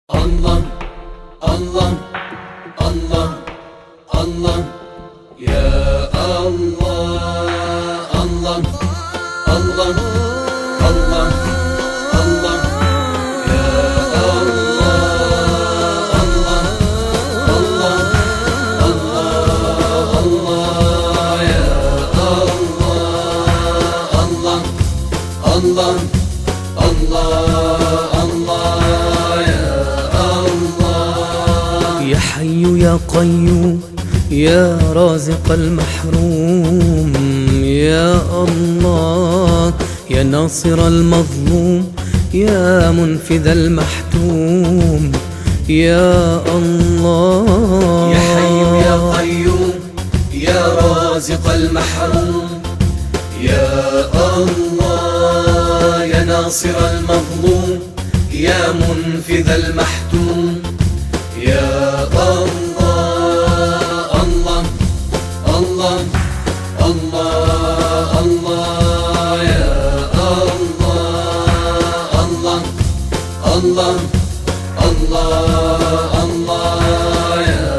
الله الله الله الله يا الله الله الله الله الله يا الله الله الله الله الله يا الله الله الله الله يا حي يا قيوم يا رازق المحروم، يا الله يا ناصر المظلوم، يا منفذ المحتوم، يا الله يا حي يا قيوم يا رازق المحروم، يا الله يا ناصر المظلوم، يا منفذ المحتوم، يا الله الله الله الله الله يا الله الله الله الله الله يا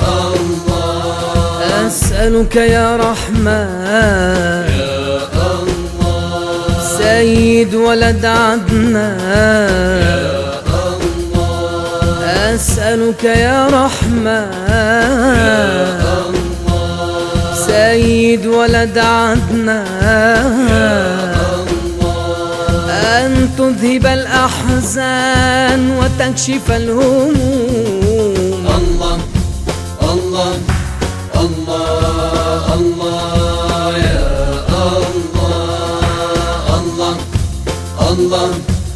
الله أسألك يا رحمن يا الله سيد ولد عدنان، يا أسألك يا رحمن الله سيد ولد عدنان، أن تذهب الأحزان وتكشف الهموم. الله الله الله الله يا الله الله الله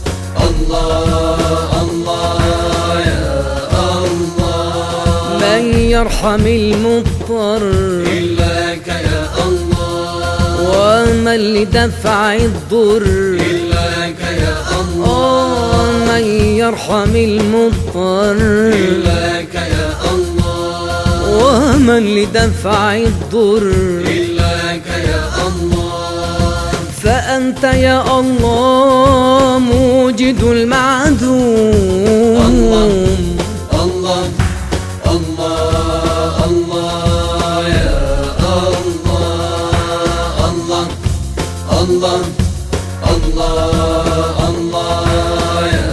الله الله يا الله من يرحم المضطر إلاك يا الله، ومن لدفع الضر إلاك يا الله، من يرحم المضطر إلاك يا الله، ومن لدفع الضر إلاك يا الله، فأنت يا الله موجد المعدوم. الله الله الله يا الله الله الله الله الله يا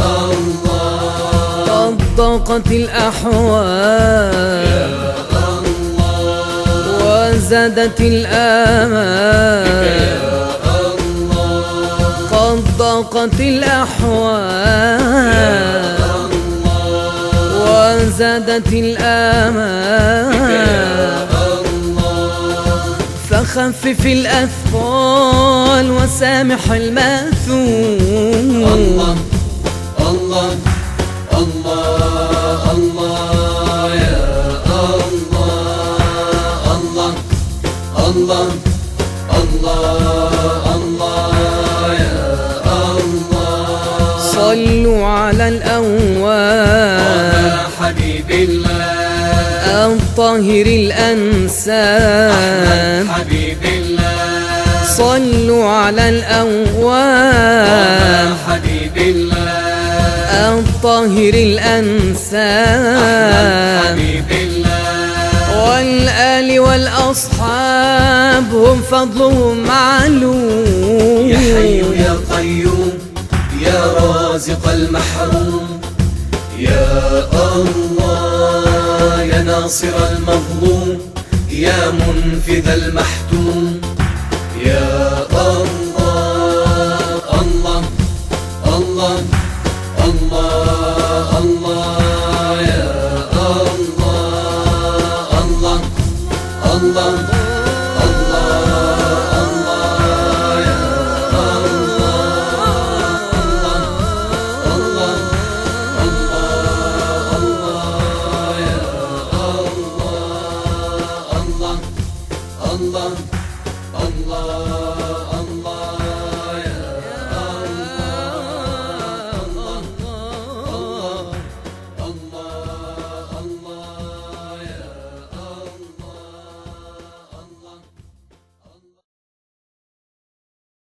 الله قد ضاقت الأحوال يا الله وزادت الآمال، يا الله قد ضاقت الأحوال وزادت الآمال، فخفف الأثقال وسامح الماثوم. الله الله الله الله يا الله الله الله الله الله يا الله صلوا على الأواب حبيب الله الطاهر الأنساب، حبيب الله صلوا على الأواب حبيب الله الطاهر الأنساب، حبيب الله والآل والأصحاب هم فضلهم معلوم. يا حي يا قيوم يا رازق المحروم، يا الله يا ناصر المظلوم، يا منفذ المحتوم، يا الله الله الله الله الله يا الله الله الله